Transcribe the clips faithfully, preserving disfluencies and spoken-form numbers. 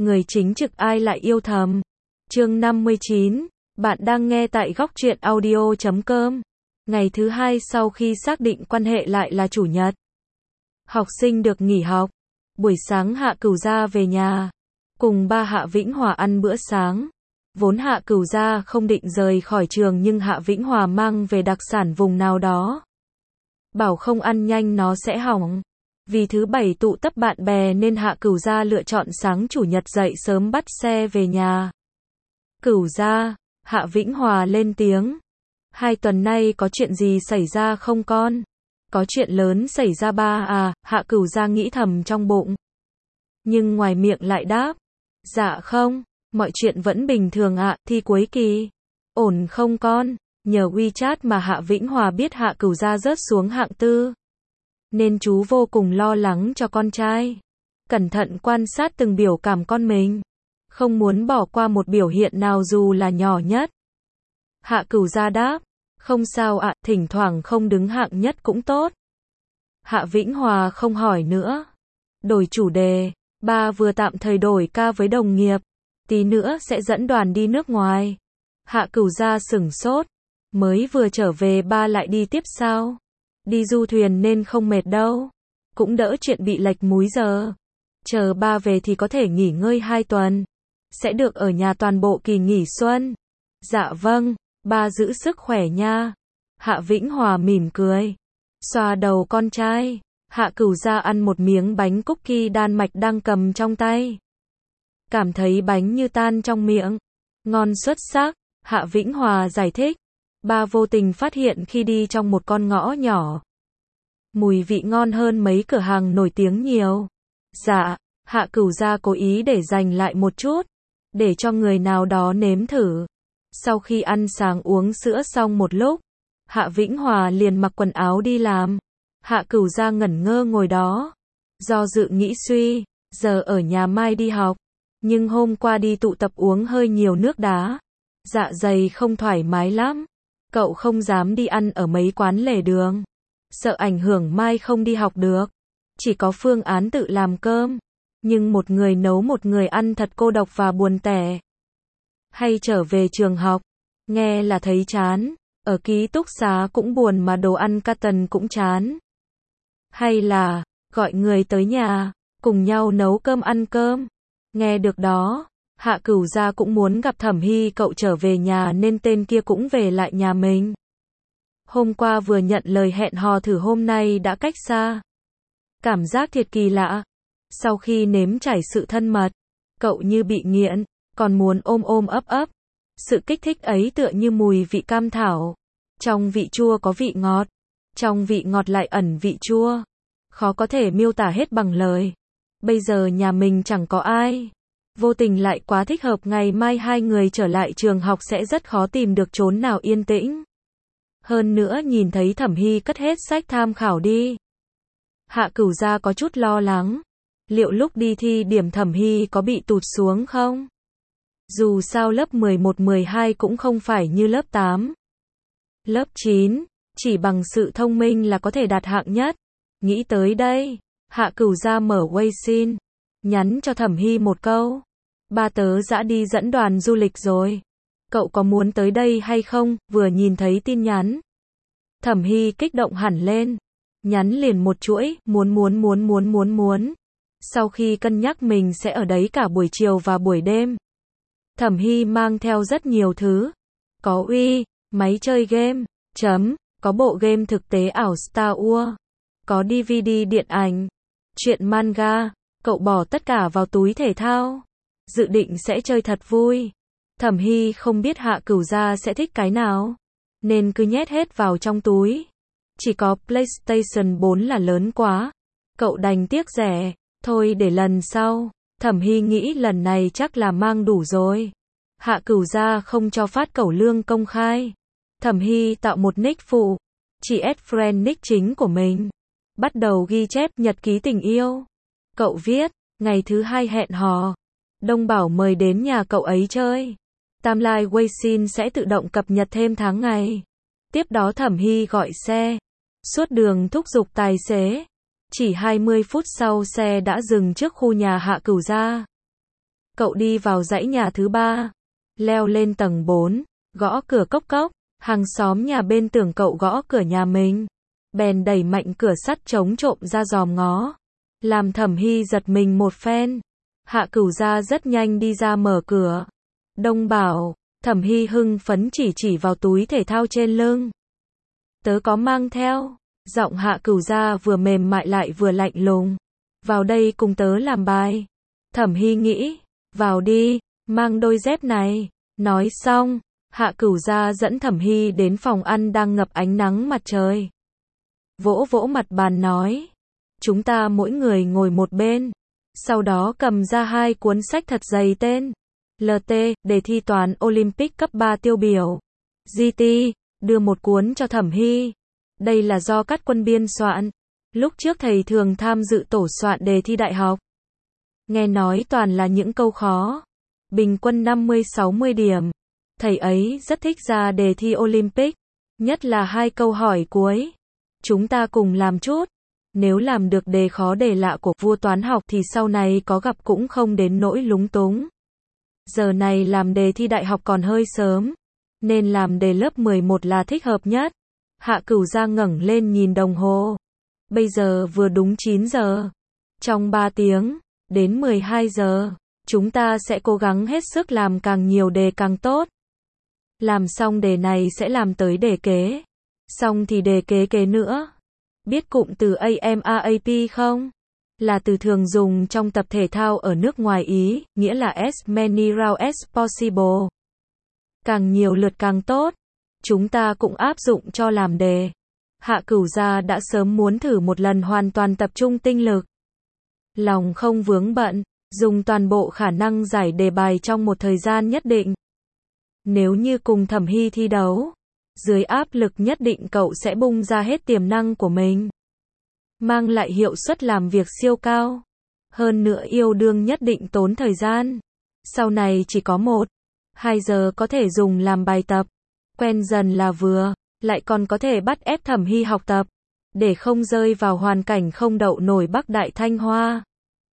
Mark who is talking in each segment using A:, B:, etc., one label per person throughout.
A: người chính trực ai lại yêu thầm. Chương năm mươi chín, bạn đang nghe tại góc truyện audio chấm com. Ngày thứ hai sau khi xác định quan hệ lại là chủ nhật. Học sinh được nghỉ học. Buổi sáng Hạ Cửu Gia về nhà, cùng ba Hạ Vĩnh Hòa ăn bữa sáng. Vốn Hạ Cửu Gia không định rời khỏi trường nhưng Hạ Vĩnh Hòa mang về đặc sản vùng nào đó. Bảo không ăn nhanh nó sẽ hỏng. Vì thứ bảy tụ tập bạn bè nên Hạ Cửu Gia lựa chọn sáng chủ nhật dậy sớm bắt xe về nhà. Cửu Gia, Hạ Vĩnh Hòa lên tiếng. Hai tuần nay có chuyện gì xảy ra không con? Có chuyện lớn xảy ra ba à, Hạ Cửu Gia nghĩ thầm trong bụng. Nhưng ngoài miệng lại đáp. Dạ không, mọi chuyện vẫn bình thường ạ, thi cuối kỳ. Ổn không con? Nhờ WeChat mà Hạ Vĩnh Hòa biết Hạ Cửu Gia rớt xuống hạng tư. Nên chú vô cùng lo lắng cho con trai. Cẩn thận quan sát từng biểu cảm con mình. Không muốn bỏ qua một biểu hiện nào dù là nhỏ nhất. Hạ Cửu Gia đáp. Không sao ạ, thỉnh thoảng không đứng hạng nhất cũng tốt. Hạ Vĩnh Hòa không hỏi nữa. Đổi chủ đề. Ba vừa tạm thời đổi ca với đồng nghiệp. Tí nữa sẽ dẫn đoàn đi nước ngoài. Hạ Cửu Gia sửng sốt. Mới vừa trở về ba lại đi tiếp sao? Đi du thuyền nên không mệt đâu. Cũng đỡ chuyện bị lệch múi giờ. Chờ ba về thì có thể nghỉ ngơi hai tuần. Sẽ được ở nhà toàn bộ kỳ nghỉ xuân. Dạ vâng, ba giữ sức khỏe nha. Hạ Vĩnh Hòa mỉm cười. Xoa đầu con trai. Hạ Cửu Gia ăn một miếng bánh cookie Đan Mạch đang cầm trong tay. Cảm thấy bánh như tan trong miệng. Ngon xuất sắc, Hạ Vĩnh Hòa giải thích. Ba vô tình phát hiện khi đi trong một con ngõ nhỏ. Mùi vị ngon hơn mấy cửa hàng nổi tiếng nhiều. Dạ, Hạ Cửu Gia cố ý để dành lại một chút. Để cho người nào đó nếm thử. Sau khi ăn sáng uống sữa xong một lúc. Hạ Vĩnh Hòa liền mặc quần áo đi làm. Hạ Cửu Gia ngẩn ngơ ngồi đó. Do dự nghĩ suy, giờ ở nhà mai đi học. Nhưng hôm qua đi tụ tập uống hơi nhiều nước đá. Dạ dày không thoải mái lắm. Cậu không dám đi ăn ở mấy quán lề đường. Sợ ảnh hưởng mai không đi học được. Chỉ có phương án tự làm cơm. Nhưng một người nấu một người ăn thật cô độc và buồn tẻ. Hay trở về trường học. Nghe là thấy chán. Ở ký túc xá cũng buồn mà đồ ăn carton cũng chán. Hay là, gọi người tới nhà, cùng nhau nấu cơm ăn cơm. Nghe được đó, Hạ Cửu Gia cũng muốn gặp Thẩm Hy cậu trở về nhà nên tên kia cũng về lại nhà mình. Hôm qua vừa nhận lời hẹn hò thử hôm nay đã cách xa. Cảm giác thiệt kỳ lạ. Sau khi nếm trải sự thân mật, cậu như bị nghiện, còn muốn ôm ôm ấp ấp. Sự kích thích ấy tựa như mùi vị cam thảo. Trong vị chua có vị ngọt. Trong vị ngọt lại ẩn vị chua. Khó có thể miêu tả hết bằng lời. Bây giờ nhà mình chẳng có ai. Vô tình lại quá thích hợp, ngày mai hai người trở lại trường học sẽ rất khó tìm được chốn nào yên tĩnh. Hơn nữa nhìn thấy Thẩm Hy cất hết sách tham khảo đi. Hạ Cửu Gia có chút lo lắng. Liệu lúc đi thi điểm Thẩm Hy có bị tụt xuống không? Dù sao lớp mười một mười hai cũng không phải như lớp tám. Lớp chín, chỉ bằng sự thông minh là có thể đạt hạng nhất. Nghĩ tới đây, Hạ Cửu Gia mở Weixin, nhắn cho Thẩm Hy một câu. Ba tớ dã đi dẫn đoàn du lịch rồi. Cậu có muốn tới đây hay không? Vừa nhìn thấy tin nhắn. Thẩm Hy kích động hẳn lên. Nhắn liền một chuỗi, muốn muốn muốn muốn muốn muốn. Sau khi cân nhắc mình sẽ ở đấy cả buổi chiều và buổi đêm. Thẩm Hy mang theo rất nhiều thứ. Có uy, máy chơi game, chấm, có bộ game thực tế ảo Star Wars. Có đê vê đê điện ảnh, truyện manga, cậu bỏ tất cả vào túi thể thao. Dự định sẽ chơi thật vui. Thẩm Hy không biết Hạ Cửu Gia sẽ thích cái nào, nên cứ nhét hết vào trong túi. Chỉ có PlayStation bốn là lớn quá. Cậu đành tiếc rẻ, thôi để lần sau. Thẩm Hy nghĩ lần này chắc là mang đủ rồi. Hạ Cửu Gia không cho phát cẩu lương công khai. Thẩm Hy tạo một nick phụ, chỉ add friend nick chính của mình. Bắt đầu ghi chép nhật ký tình yêu. Cậu viết, ngày thứ hai hẹn hò. Đông bảo mời đến nhà cậu ấy chơi. Timeline Weixin sẽ tự động cập nhật thêm tháng ngày. Tiếp đó Thẩm Hy gọi xe. Suốt đường thúc giục tài xế. Chỉ hai mươi phút sau xe đã dừng trước khu nhà Hạ Cửu Gia. Cậu đi vào dãy nhà thứ ba, leo lên tầng bốn, gõ cửa cốc cốc, hàng xóm nhà bên tưởng cậu gõ cửa nhà mình, bèn đẩy mạnh cửa sắt chống trộm ra dòm ngó, làm Thẩm Hy giật mình một phen. Hạ Cửu Gia rất nhanh đi ra mở cửa. Đông Bảo, Thẩm Hy hưng phấn chỉ chỉ vào túi thể thao trên lưng. Tớ có mang theo. Giọng Hạ Cửu Gia vừa mềm mại lại vừa lạnh lùng. Vào đây cùng tớ làm bài. Thẩm Hy nghĩ, vào đi, mang đôi dép này. Nói xong, Hạ Cửu Gia dẫn Thẩm Hy đến phòng ăn đang ngập ánh nắng mặt trời. Vỗ vỗ mặt bàn nói, chúng ta mỗi người ngồi một bên. Sau đó cầm ra hai cuốn sách thật dày tên lờ tê, đề thi toán Olympic cấp ba tiêu biểu. giê tê, đưa một cuốn cho Thẩm Hy. Đây là do Cát Quân biên soạn. Lúc trước thầy thường tham dự tổ soạn đề thi đại học. Nghe nói toàn là những câu khó. Bình quân năm mươi sáu mươi điểm. Thầy ấy rất thích ra đề thi Olympic. Nhất là hai câu hỏi cuối. Chúng ta cùng làm chút. Nếu làm được đề khó đề lạ của vua toán học thì sau này có gặp cũng không đến nỗi lúng túng. Giờ này làm đề thi đại học còn hơi sớm, nên làm đề lớp mười một là thích hợp nhất. Hạ Cửu Gia ngẩng lên nhìn đồng hồ. Bây giờ vừa đúng chín giờ. Trong ba tiếng, đến mười hai giờ, chúng ta sẽ cố gắng hết sức làm càng nhiều đề càng tốt. Làm xong đề này sẽ làm tới đề kế. Xong thì đề kế kế nữa. Biết cụm từ a em a pê không? Là từ thường dùng trong tập thể thao ở nước ngoài Ý, nghĩa là as many rounds as possible. Càng nhiều lượt càng tốt. Chúng ta cũng áp dụng cho làm đề. Hạ Cửu Gia đã sớm muốn thử một lần hoàn toàn tập trung tinh lực. Lòng không vướng bận, dùng toàn bộ khả năng giải đề bài trong một thời gian nhất định. Nếu như cùng Thẩm Hy thi đấu, dưới áp lực nhất định cậu sẽ bung ra hết tiềm năng của mình. Mang lại hiệu suất làm việc siêu cao. Hơn nữa yêu đương nhất định tốn thời gian. Sau này chỉ có một, hai giờ có thể dùng làm bài tập. Quen dần là vừa, lại còn có thể bắt ép Thẩm Hy học tập. Để không rơi vào hoàn cảnh không đậu nổi Bắc Đại Thanh Hoa.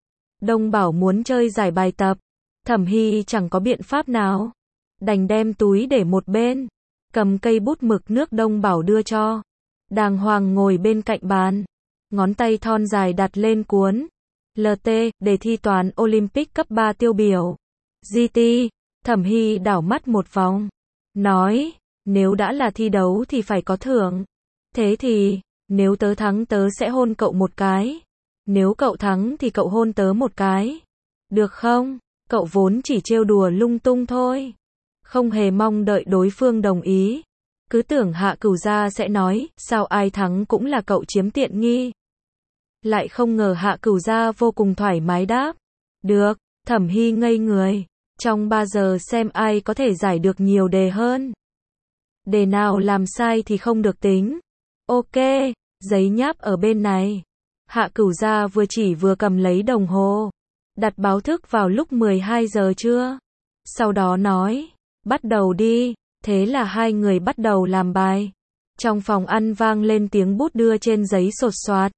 A: Đông Bảo muốn chơi giải bài tập. Thẩm Hy chẳng có biện pháp nào. Đành đem túi để một bên. Cầm cây bút mực nước Đông Bảo đưa cho. Đàng hoàng ngồi bên cạnh bàn. Ngón tay thon dài đặt lên cuốn lờ tê, đề thi toán Olympic cấp ba tiêu biểu. giê tê, Thẩm Hy đảo mắt một vòng. Nói, nếu đã là thi đấu thì phải có thưởng. Thế thì, nếu tớ thắng tớ sẽ hôn cậu một cái. Nếu cậu thắng thì cậu hôn tớ một cái. Được không? Cậu vốn chỉ trêu đùa lung tung thôi. Không hề mong đợi đối phương đồng ý. Cứ tưởng Hạ Cửu Gia sẽ nói, sao ai thắng cũng là cậu chiếm tiện nghi. Lại không ngờ Hạ Cửu Gia vô cùng thoải mái đáp. Được, Thẩm Hy ngây người. Trong ba giờ xem ai có thể giải được nhiều đề hơn. Đề nào làm sai thì không được tính. Ok, giấy nháp ở bên này. Hạ Cửu Gia vừa chỉ vừa cầm lấy đồng hồ. Đặt báo thức vào lúc mười hai giờ trưa. Sau đó nói, bắt đầu đi. Thế là hai người bắt đầu làm bài. Trong phòng ăn vang lên tiếng bút đưa trên giấy sột soạt.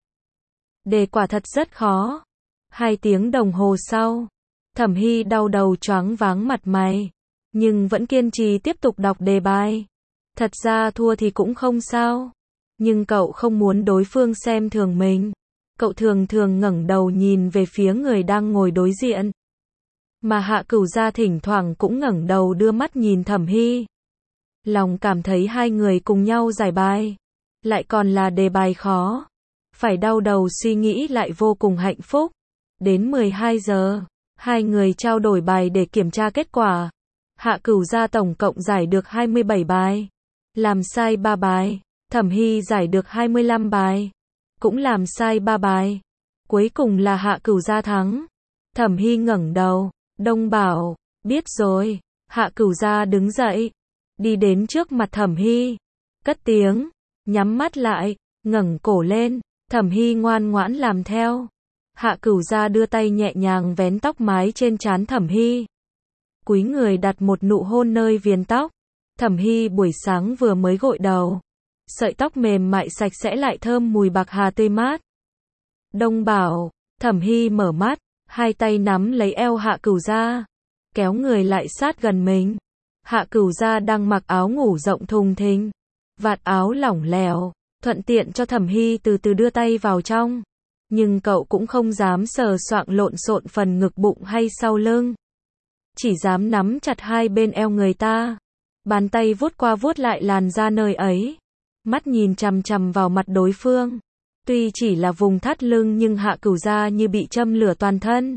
A: Đề quả thật rất khó. Hai tiếng đồng hồ sau, Thẩm Hy đau đầu choáng váng mặt mày. Nhưng vẫn kiên trì tiếp tục đọc đề bài. Thật ra thua thì cũng không sao. Nhưng cậu không muốn đối phương xem thường mình. Cậu thường thường ngẩng đầu nhìn về phía người đang ngồi đối diện. Mà Hạ Cửu Gia thỉnh thoảng cũng ngẩng đầu đưa mắt nhìn Thẩm Hy. Lòng cảm thấy hai người cùng nhau giải bài. Lại còn là đề bài khó. Phải đau đầu suy nghĩ lại vô cùng hạnh phúc. Đến mười hai giờ, hai người trao đổi bài để kiểm tra kết quả. Hạ Cửu Gia tổng cộng giải được hai mươi bảy bài. Làm sai ba bài. Thẩm Hy giải được hai mươi lăm bài. Cũng làm sai ba bài. Cuối cùng là Hạ Cửu Gia thắng. Thẩm Hy ngẩng đầu. Đông Bảo, biết rồi. Hạ Cửu Gia đứng dậy. Đi đến trước mặt Thẩm Hy. Cất tiếng. Nhắm mắt lại. Ngẩng cổ lên. Thẩm Hy ngoan ngoãn làm theo. Hạ Cửu Gia đưa tay nhẹ nhàng vén tóc mái trên trán Thẩm Hy. Cúi người đặt một nụ hôn nơi viền tóc. Thẩm Hy buổi sáng vừa mới gội đầu. Sợi tóc mềm mại sạch sẽ lại thơm mùi bạc hà tươi mát. Đông Bảo, Thẩm Hy mở mắt, hai tay nắm lấy eo Hạ Cửu Gia. kéo người lại sát gần mình. Hạ Cửu Gia đang mặc áo ngủ rộng thùng thình, vạt áo lỏng lẻo, thuận tiện cho Thẩm Hy từ từ đưa tay vào trong. Nhưng cậu cũng không dám sờ soạng lộn xộn phần ngực bụng hay sau lưng. Chỉ dám nắm chặt hai bên eo người ta. Bàn tay vuốt qua vuốt lại làn da nơi ấy. Mắt nhìn chằm chằm vào mặt đối phương. Tuy chỉ là vùng thắt lưng nhưng Hạ Cửu Gia như bị châm lửa toàn thân.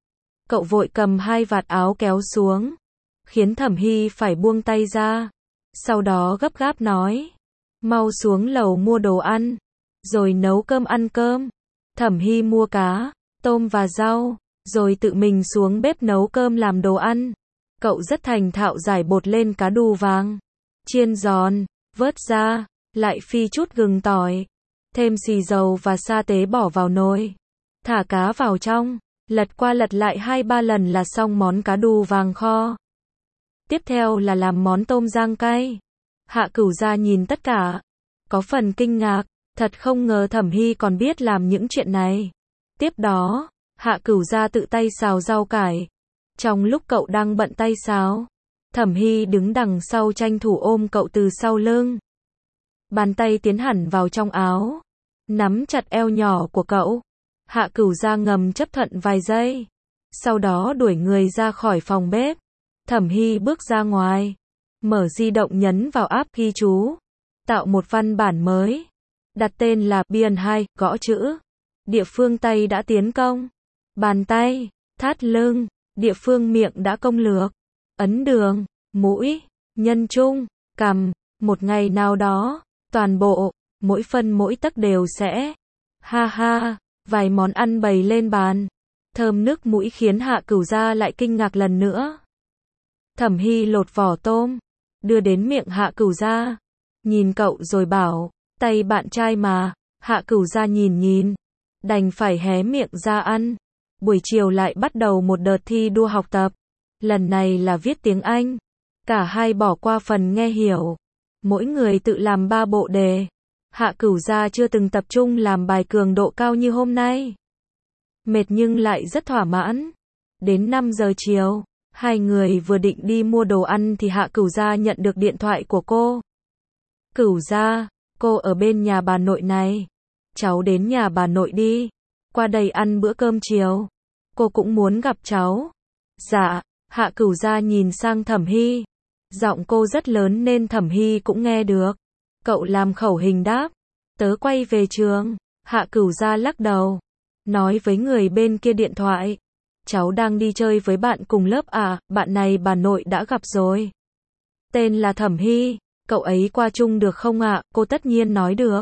A: Cậu vội cầm hai vạt áo kéo xuống, khiến Thẩm Hy phải buông tay ra. Sau đó gấp gáp nói, mau xuống lầu mua đồ ăn, rồi nấu cơm ăn cơm. Thẩm Hy mua cá, tôm và rau, rồi tự mình xuống bếp nấu cơm làm đồ ăn. Cậu rất thành thạo giải bột lên cá đu vàng, chiên giòn, vớt ra, lại phi chút gừng tỏi, thêm xì dầu và sa tế bỏ vào nồi, thả cá vào trong, lật qua lật lại hai ba lần là xong món cá đu vàng kho. Tiếp theo là làm món tôm rang cay. Hạ Cửu Gia nhìn tất cả, có phần kinh ngạc, thật không ngờ Thẩm Hy còn biết làm những chuyện này. Tiếp đó, Hạ Cửu Gia tự tay xào rau cải. Trong lúc cậu đang bận tay xào, Thẩm Hy đứng đằng sau tranh thủ ôm cậu từ sau lưng. Bàn tay tiến hẳn vào trong áo, nắm chặt eo nhỏ của cậu. Hạ Cửu Gia ngầm chấp thuận vài giây, sau đó đuổi người ra khỏi phòng bếp. Thẩm Hy bước ra ngoài, mở di động nhấn vào app ghi chú, tạo một văn bản mới, đặt tên là Biên hai, gõ chữ. Địa phương tay đã tiến công, bàn tay, thắt lưng, địa phương miệng đã công lược, ấn đường, mũi, nhân trung, cằm. Một ngày nào đó, toàn bộ, mỗi phân mỗi tấc đều sẽ, ha ha, vài món ăn bày lên bàn. Thơm nước mũi khiến Hạ Cửu Gia lại kinh ngạc lần nữa. Thẩm Hy lột vỏ tôm, đưa đến miệng Hạ Cửu Gia, nhìn cậu rồi bảo, tay bạn trai mà. Hạ Cửu Gia nhìn nhìn, đành phải hé miệng ra ăn. Buổi chiều lại bắt đầu một đợt thi đua học tập, lần này là viết tiếng Anh. Cả hai bỏ qua phần nghe hiểu, mỗi người tự làm ba bộ đề. Hạ Cửu Gia chưa từng tập trung làm bài cường độ cao như hôm nay. Mệt nhưng lại rất thỏa mãn. Đến năm giờ chiều, hai người vừa định đi mua đồ ăn thì Hạ Cửu Gia nhận được điện thoại của cô. Cửu Gia, cô ở bên nhà bà nội này. Cháu đến nhà bà nội đi, qua đây ăn bữa cơm chiều. Cô cũng muốn gặp cháu. Dạ. Hạ Cửu Gia nhìn sang Thẩm Hy. Giọng cô rất lớn nên Thẩm Hy cũng nghe được. Cậu làm khẩu hình đáp, tớ quay về trường. Hạ Cửu Gia lắc đầu, nói với người bên kia điện thoại, cháu đang đi chơi với bạn cùng lớp à, bạn này bà nội đã gặp rồi. Tên là Thẩm Hy, cậu ấy qua chung được không ạ? À? Cô tất nhiên nói được.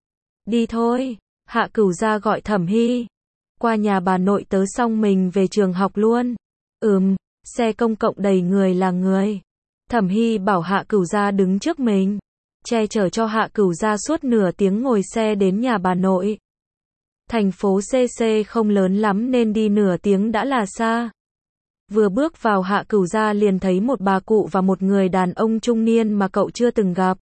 A: Đi thôi. Hạ Cửu Gia gọi Thẩm Hy. Qua nhà bà nội tớ xong mình về trường học luôn. Ừm, xe công cộng đầy người là người. Thẩm Hy bảo Hạ Cửu Gia đứng trước mình, che chở cho Hạ Cửu Gia suốt nửa tiếng ngồi xe đến nhà bà nội. Thành phố xê xê không lớn lắm nên đi nửa tiếng đã là xa. Vừa bước vào Hạ Cửu Gia liền thấy một bà cụ và một người đàn ông trung niên mà cậu chưa từng gặp.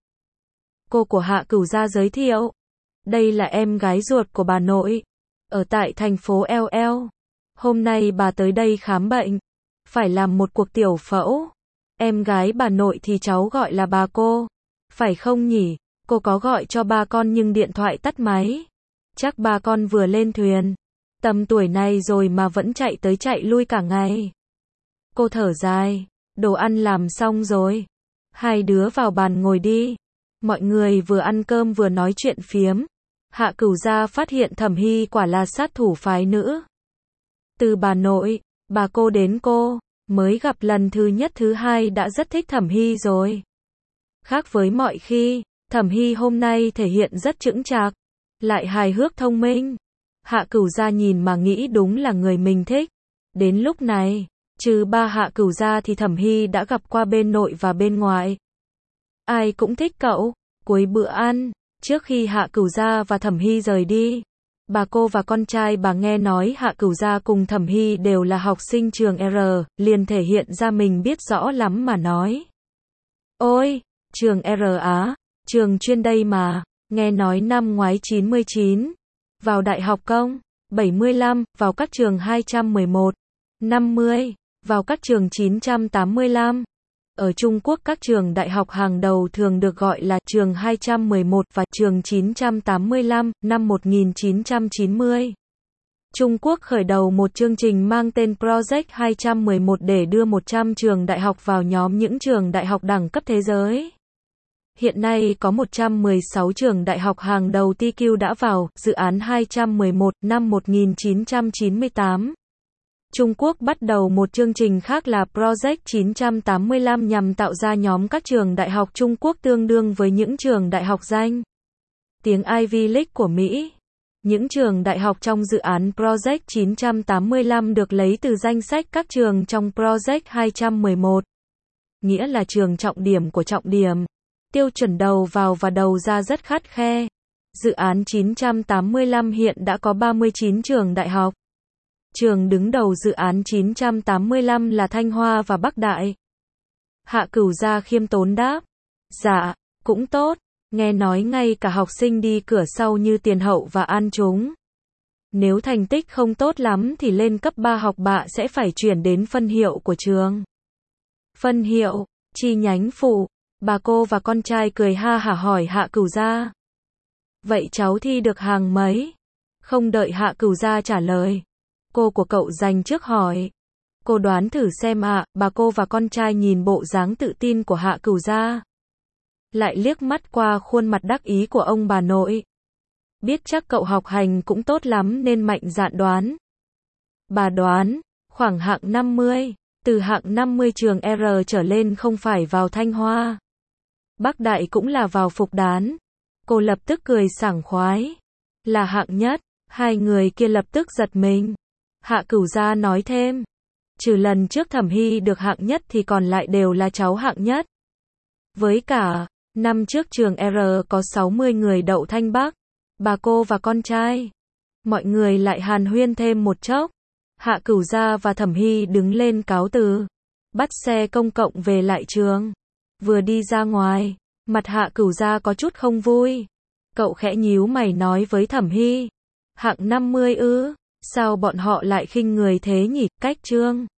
A: Cô của Hạ Cửu Gia giới thiệu, đây là em gái ruột của bà nội, ở tại thành phố L L. Hôm nay bà tới đây khám bệnh, phải làm một cuộc tiểu phẫu. Em gái bà nội thì cháu gọi là bà cô, phải không nhỉ? Cô có gọi cho ba con nhưng điện thoại tắt máy. Chắc ba con vừa lên thuyền, tầm tuổi này rồi mà vẫn chạy tới chạy lui cả ngày. Cô thở dài, đồ ăn làm xong rồi. Hai đứa vào bàn ngồi đi. Mọi người vừa ăn cơm vừa nói chuyện phiếm. Hạ Cửu Gia phát hiện Thẩm Hy quả là sát thủ phái nữ. Từ bà nội, bà cô đến cô, mới gặp lần thứ nhất thứ hai đã rất thích Thẩm Hy rồi. Khác với mọi khi, Thẩm Hy hôm nay thể hiện rất chững chạc, lại hài hước thông minh. Hạ Cửu Gia nhìn mà nghĩ đúng là người mình thích. Đến lúc này, trừ ba Hạ Cửu Gia thì Thẩm Hy đã gặp qua bên nội và bên ngoài. Ai cũng thích cậu. Cuối bữa ăn, trước khi Hạ Cửu Gia và Thẩm Hy rời đi, bà cô và con trai bà nghe nói Hạ Cửu Gia cùng Thẩm Hy đều là học sinh trường R, liền thể hiện ra mình biết rõ lắm mà nói. Ôi, trường R á, trường chuyên đây mà, nghe nói năm ngoái chín mươi chín, vào đại học công, bảy mươi lăm, vào các trường hai trăm mười một, năm mươi, vào các trường chín trăm tám mươi lăm. Ở Trung Quốc các trường đại học hàng đầu thường được gọi là trường hai trăm mười một và trường chín trăm tám mươi lăm, năm một nghìn chín trăm chín mươi. Trung Quốc khởi đầu một chương trình mang tên Project hai trăm mười một để đưa một trăm trường đại học vào nhóm những trường đại học đẳng cấp thế giới. Hiện nay có một trăm mười sáu trường đại học hàng đầu T Q đã vào dự án hai trăm mười một năm một nghìn chín trăm chín mươi tám. Trung Quốc bắt đầu một chương trình khác là Project chín trăm tám mươi lăm nhằm tạo ra nhóm các trường đại học Trung Quốc tương đương với những trường đại học danh tiếng Ivy League của Mỹ. Những trường đại học trong dự án Project chín trăm tám mươi lăm được lấy từ danh sách các trường trong Project hai trăm mười một, nghĩa là trường trọng điểm của trọng điểm. Tiêu chuẩn đầu vào và đầu ra rất khắt khe. Dự án chín trăm tám mươi lăm hiện đã có ba mươi chín trường đại học. Trường đứng đầu dự án chín trăm tám mươi lăm là Thanh Hoa và Bắc Đại. Hạ Cửu Gia khiêm tốn đáp. Dạ, cũng tốt. Nghe nói ngay cả học sinh đi cửa sau như Tiền Hậu và An Chúng. Nếu thành tích không tốt lắm thì lên cấp ba học bạ sẽ phải chuyển đến phân hiệu của trường. Phân hiệu, chi nhánh phụ. Bà cô và con trai cười ha hả hỏi Hạ Cửu Gia. Vậy cháu thi được hàng mấy? Không đợi Hạ Cửu Gia trả lời. Cô của cậu dành trước hỏi. Cô đoán thử xem ạ, à, bà cô và con trai nhìn bộ dáng tự tin của Hạ Cửu Gia. Lại liếc mắt qua khuôn mặt đắc ý của ông bà nội. Biết chắc cậu học hành cũng tốt lắm nên mạnh dạn đoán. Bà đoán, khoảng hạng năm mươi, từ hạng năm mươi trường R trở lên không phải vào Thanh Hoa. Bắc Đại cũng là vào Phục Đán. Cô lập tức cười sảng khoái. Là hạng nhất, hai người kia lập tức giật mình. Hạ Cửu Gia nói thêm. Trừ lần trước Thẩm Hy được hạng nhất thì còn lại đều là cháu hạng nhất. Với cả, năm trước trường R có sáu mươi người đậu Thanh Bắc. Bà cô và con trai. Mọi người lại hàn huyên thêm một chốc. Hạ Cửu Gia và Thẩm Hy đứng lên cáo từ. Bắt xe công cộng về lại trường. Vừa đi ra ngoài, mặt Hạ Cửu Gia có chút không vui. Cậu khẽ nhíu mày nói với Thẩm Hy. Hạng năm mươi ư, sao bọn họ lại khinh người thế nhỉ, cách chương.